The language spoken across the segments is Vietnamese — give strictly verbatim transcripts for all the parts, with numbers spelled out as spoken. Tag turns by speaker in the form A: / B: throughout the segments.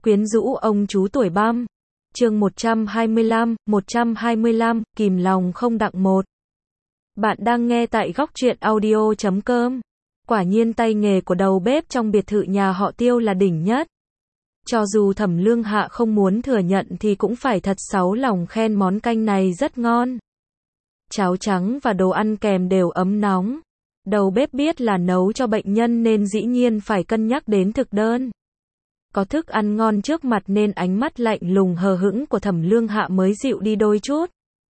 A: Quyến rũ ông chú tuổi băm. Chương một trăm hai mươi lăm, một trăm hai mươi lăm, kìm lòng không đặng một. Bạn đang nghe tại góc truyện audio chấm com. Quả nhiên tay nghề của đầu bếp trong biệt thự nhà họ Tiêu là đỉnh nhất. Cho dù Thẩm Lương Hạ không muốn thừa nhận thì cũng phải thật sáu lòng khen món canh này rất ngon. Cháo trắng và đồ ăn kèm đều ấm nóng. Đầu bếp biết là nấu cho bệnh nhân nên dĩ nhiên phải cân nhắc đến thực đơn. Có thức ăn ngon trước mặt nên ánh mắt lạnh lùng hờ hững của Thẩm Lương Hạ mới dịu đi đôi chút.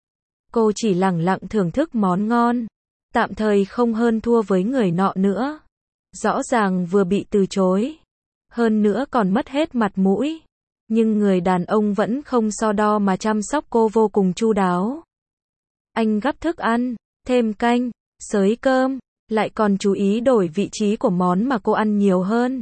A: Cô chỉ lẳng lặng thưởng thức món ngon, tạm thời không hơn thua với người nọ nữa. Rõ ràng vừa bị từ chối, hơn nữa còn mất hết mặt mũi, nhưng người đàn ông vẫn không so đo mà chăm sóc cô vô cùng chu đáo. Anh gắp thức ăn, thêm canh, xới cơm, lại còn chú ý đổi vị trí của món mà cô ăn nhiều hơn.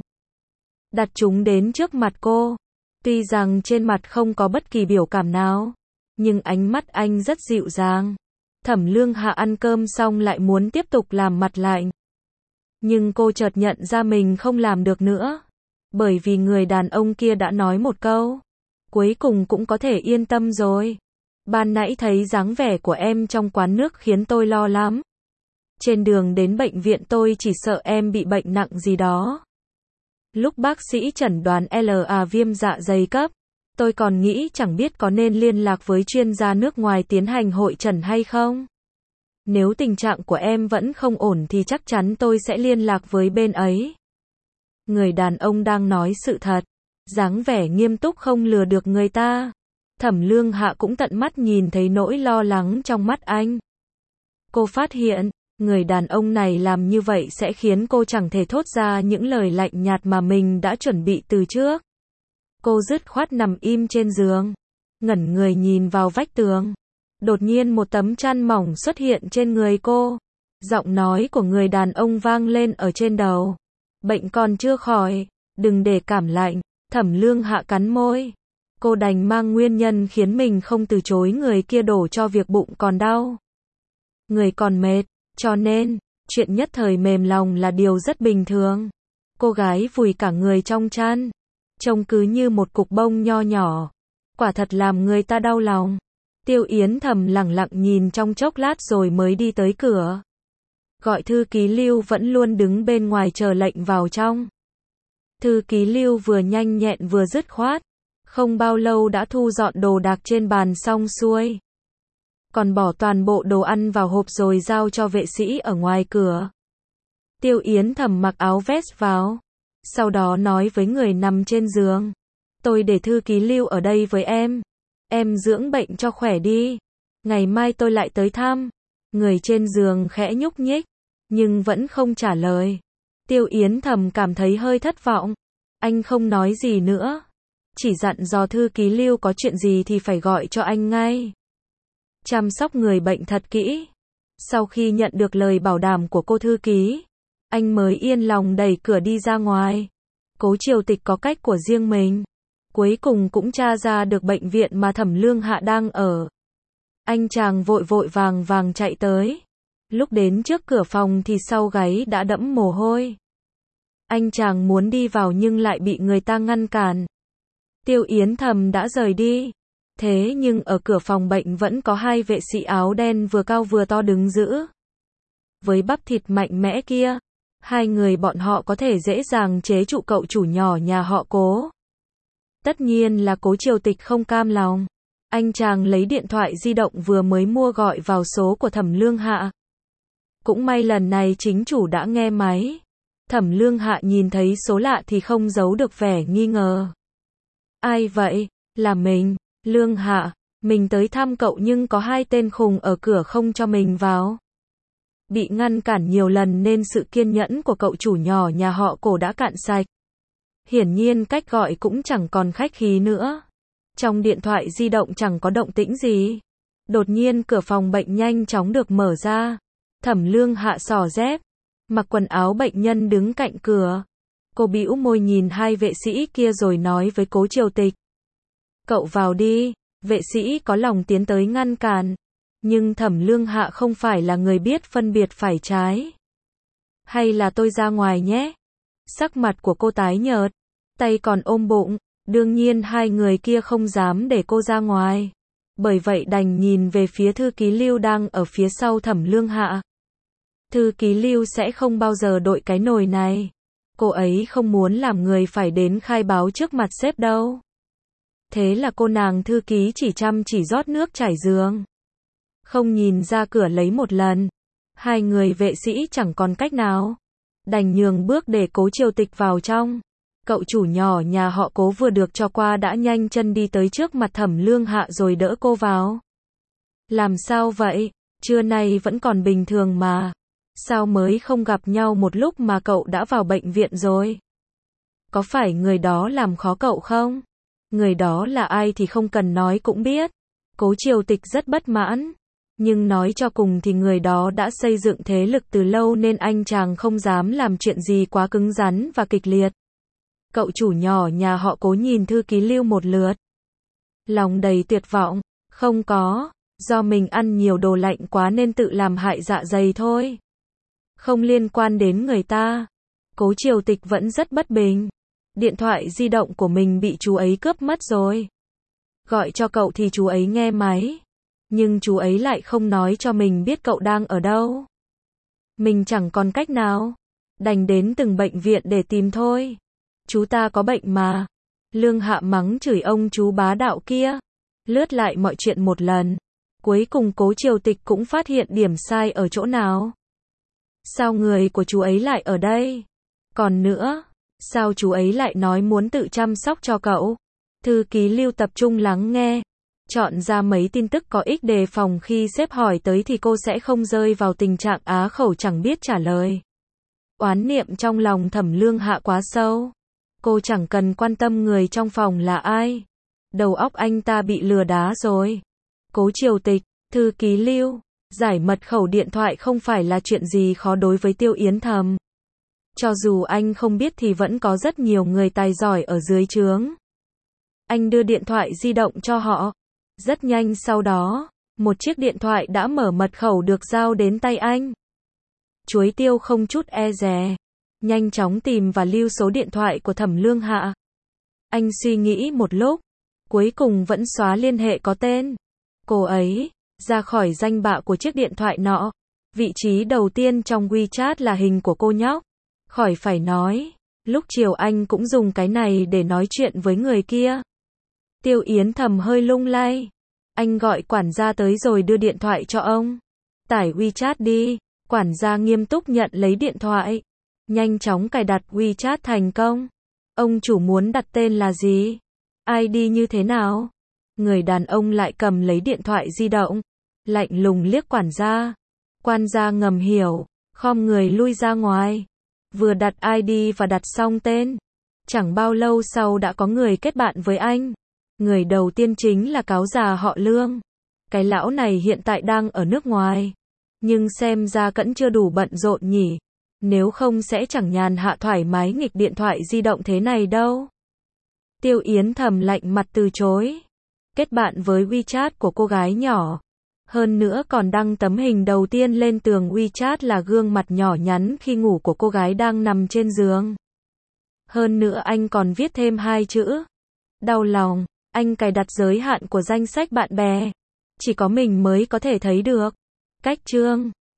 A: Đặt chúng đến trước mặt cô. Tuy rằng trên mặt không có bất kỳ biểu cảm nào, nhưng ánh mắt anh rất dịu dàng. Thẩm Lương Hạ ăn cơm xong lại muốn tiếp tục làm mặt lạnh. Nhưng cô chợt nhận ra mình không làm được nữa. Bởi vì người đàn ông kia đã nói một câu. Cuối cùng cũng có thể yên tâm rồi. Ban nãy thấy dáng vẻ của em trong quán nước khiến tôi lo lắm. Trên đường đến bệnh viện tôi chỉ sợ em bị bệnh nặng gì đó. Lúc bác sĩ chẩn đoán là viêm dạ dày cấp, tôi còn nghĩ chẳng biết có nên liên lạc với chuyên gia nước ngoài tiến hành hội chẩn hay không. Nếu tình trạng của em vẫn không ổn thì chắc chắn tôi sẽ liên lạc với bên ấy. Người đàn ông đang nói sự thật, dáng vẻ nghiêm túc không lừa được người ta. Thẩm Lương Hạ cũng tận mắt nhìn thấy nỗi lo lắng trong mắt anh. Cô phát hiện, người đàn ông này làm như vậy sẽ khiến cô chẳng thể thốt ra những lời lạnh nhạt mà mình đã chuẩn bị từ trước. Cô dứt khoát nằm im trên giường, ngẩn người nhìn vào vách tường. Đột nhiên một tấm chăn mỏng xuất hiện trên người cô. Giọng nói của người đàn ông vang lên ở trên đầu. Bệnh còn chưa khỏi, đừng để cảm lạnh. Thẩm Lương Hạ cắn môi. Cô đành mang nguyên nhân khiến mình không từ chối người kia đổ cho việc bụng còn đau. Người còn mệt. Cho nên, chuyện nhất thời mềm lòng là điều rất bình thường. Cô gái vùi cả người trong chăn, trông cứ như một cục bông nho nhỏ. Quả thật làm người ta đau lòng. Tiêu Yến Thầm lặng lặng nhìn trong chốc lát rồi mới đi tới cửa. Gọi thư ký Lưu vẫn luôn đứng bên ngoài chờ lệnh vào trong. Thư ký Lưu vừa nhanh nhẹn vừa dứt khoát. Không bao lâu đã thu dọn đồ đạc trên bàn xong xuôi. Còn bỏ toàn bộ đồ ăn vào hộp rồi giao cho vệ sĩ ở ngoài cửa. Tiêu Yến Thầm mặc áo vest vào. Sau đó nói với người nằm trên giường. Tôi để thư ký Lưu ở đây với em. Em dưỡng bệnh cho khỏe đi. Ngày mai tôi lại tới thăm. Người trên giường khẽ nhúc nhích, nhưng vẫn không trả lời. Tiêu Yến Thầm cảm thấy hơi thất vọng. Anh không nói gì nữa. Chỉ dặn dò thư ký Lưu có chuyện gì thì phải gọi cho anh ngay. Chăm sóc người bệnh thật kỹ. Sau khi nhận được lời bảo đảm của cô thư ký, anh mới yên lòng đẩy cửa đi ra ngoài. Cố Triều Tịch có cách của riêng mình. Cuối cùng cũng tra ra được bệnh viện mà Thẩm Lương Hạ đang ở. Anh chàng vội vội vàng vàng chạy tới. Lúc đến trước cửa phòng thì sau gáy đã đẫm mồ hôi. Anh chàng muốn đi vào nhưng lại bị người ta ngăn cản. Tiêu Yến Thầm đã rời đi. Thế nhưng ở cửa phòng bệnh vẫn có hai vệ sĩ áo đen vừa cao vừa to đứng giữ. Với bắp thịt mạnh mẽ kia, hai người bọn họ có thể dễ dàng chế trụ cậu chủ nhỏ nhà họ Cố. Tất nhiên là Cố Triều Tịch không cam lòng. Anh chàng lấy điện thoại di động vừa mới mua gọi vào số của Thẩm Lương Hạ. Cũng may lần này chính chủ đã nghe máy. Thẩm Lương Hạ nhìn thấy số lạ thì không giấu được vẻ nghi ngờ. Ai vậy? Là mình. Lương Hạ, mình tới thăm cậu nhưng có hai tên khùng ở cửa không cho mình vào. Bị ngăn cản nhiều lần nên sự kiên nhẫn của cậu chủ nhỏ nhà họ Cổ đã cạn sạch. Hiển nhiên cách gọi cũng chẳng còn khách khí nữa. Trong điện thoại di động chẳng có động tĩnh gì. Đột nhiên cửa phòng bệnh nhanh chóng được mở ra. Thẩm Lương Hạ xỏ dép, mặc quần áo bệnh nhân đứng cạnh cửa. Cô bĩu môi nhìn hai vệ sĩ kia rồi nói với Cố Triều Tịch. Cậu vào đi. Vệ sĩ có lòng tiến tới ngăn cản. Nhưng Thẩm Lương Hạ không phải là người biết phân biệt phải trái. Hay là tôi ra ngoài nhé. Sắc mặt của cô tái nhợt, tay còn ôm bụng. Đương nhiên hai người kia không dám để cô ra ngoài. Bởi vậy đành nhìn về phía thư ký Lưu đang ở phía sau Thẩm Lương Hạ. Thư ký Lưu sẽ không bao giờ đội cái nồi này. Cô ấy không muốn làm người phải đến khai báo trước mặt sếp đâu. Thế là cô nàng thư ký chỉ chăm chỉ rót nước trải giường. Không nhìn ra cửa lấy một lần. Hai người vệ sĩ chẳng còn cách nào. Đành nhường bước để Cố Triều Tịch vào trong. Cậu chủ nhỏ nhà họ Cố vừa được cho qua đã nhanh chân đi tới trước mặt Thẩm Lương Hạ rồi đỡ cô vào. Làm sao vậy? Trưa nay vẫn còn bình thường mà. Sao mới không gặp nhau một lúc mà cậu đã vào bệnh viện rồi? Có phải người đó làm khó cậu không? Người đó là ai thì không cần nói cũng biết. Cố Triều Tịch rất bất mãn. Nhưng nói cho cùng thì người đó đã xây dựng thế lực từ lâu nên anh chàng không dám làm chuyện gì quá cứng rắn và kịch liệt. Cậu chủ nhỏ nhà họ Cố nhìn thư ký Lưu một lượt. Lòng đầy tuyệt vọng. Không có, do mình ăn nhiều đồ lạnh quá nên tự làm hại dạ dày thôi. Không liên quan đến người ta. Cố Triều Tịch vẫn rất bất bình. Điện thoại di động của mình bị chú ấy cướp mất rồi. Gọi cho cậu thì chú ấy nghe máy. Nhưng chú ấy lại không nói cho mình biết cậu đang ở đâu. Mình chẳng còn cách nào. Đành đến từng bệnh viện để tìm thôi. Chú ta có bệnh mà. Lương Hạ mắng chửi ông chú bá đạo kia. Lướt lại mọi chuyện một lần. Cuối cùng Cố Triều Tịch cũng phát hiện điểm sai ở chỗ nào. Sao người của chú ấy lại ở đây? Còn nữa, sao chú ấy lại nói muốn tự chăm sóc cho cậu? Thư ký Lưu tập trung lắng nghe. Chọn ra mấy tin tức có ích đề phòng khi sếp hỏi tới thì cô sẽ không rơi vào tình trạng á khẩu chẳng biết trả lời. Oán niệm trong lòng Thẩm Lương Hạ quá sâu. Cô chẳng cần quan tâm người trong phòng là ai. Đầu óc anh ta bị lừa đá rồi. Cố Triều Tịch, thư ký Lưu, giải mật khẩu điện thoại không phải là chuyện gì khó đối với Tiêu Yến Thầm. Cho dù anh không biết thì vẫn có rất nhiều người tài giỏi ở dưới trướng. Anh đưa điện thoại di động cho họ. Rất nhanh sau đó, một chiếc điện thoại đã mở mật khẩu được giao đến tay anh. Chuối Tiêu không chút e dè, nhanh chóng tìm và lưu số điện thoại của Thẩm Lương Hạ. Anh suy nghĩ một lúc, cuối cùng vẫn xóa liên hệ có tên cô ấy ra khỏi danh bạ của chiếc điện thoại nọ. Vị trí đầu tiên trong WeChat là hình của cô nhóc. Khỏi phải nói, lúc chiều anh cũng dùng cái này để nói chuyện với người kia. Tiêu Yến Thầm hơi lung lay. Anh gọi quản gia tới rồi đưa điện thoại cho ông. Tải WeChat đi. Quản gia nghiêm túc nhận lấy điện thoại. Nhanh chóng cài đặt WeChat thành công. Ông chủ muốn đặt tên là gì? i đê như thế nào? Người đàn ông lại cầm lấy điện thoại di động. Lạnh lùng liếc quản gia. Quản gia ngầm hiểu. Khom người lui ra ngoài. Vừa đặt i đê và đặt xong tên. Chẳng bao lâu sau đã có người kết bạn với anh. Người đầu tiên chính là cáo già họ Lương. Cái lão này hiện tại đang ở nước ngoài. Nhưng xem ra cẫn chưa đủ bận rộn nhỉ. Nếu không sẽ chẳng nhàn hạ thoải mái nghịch điện thoại di động thế này đâu. Tiêu Yến Thầm lạnh mặt từ chối. Kết bạn với WeChat của cô gái nhỏ. Hơn nữa còn đăng tấm hình đầu tiên lên tường WeChat là gương mặt nhỏ nhắn khi ngủ của cô gái đang nằm trên giường. Hơn nữa anh còn viết thêm hai chữ. Đau lòng. Anh cài đặt giới hạn của danh sách bạn bè. Chỉ có mình mới có thể thấy được. Cách chương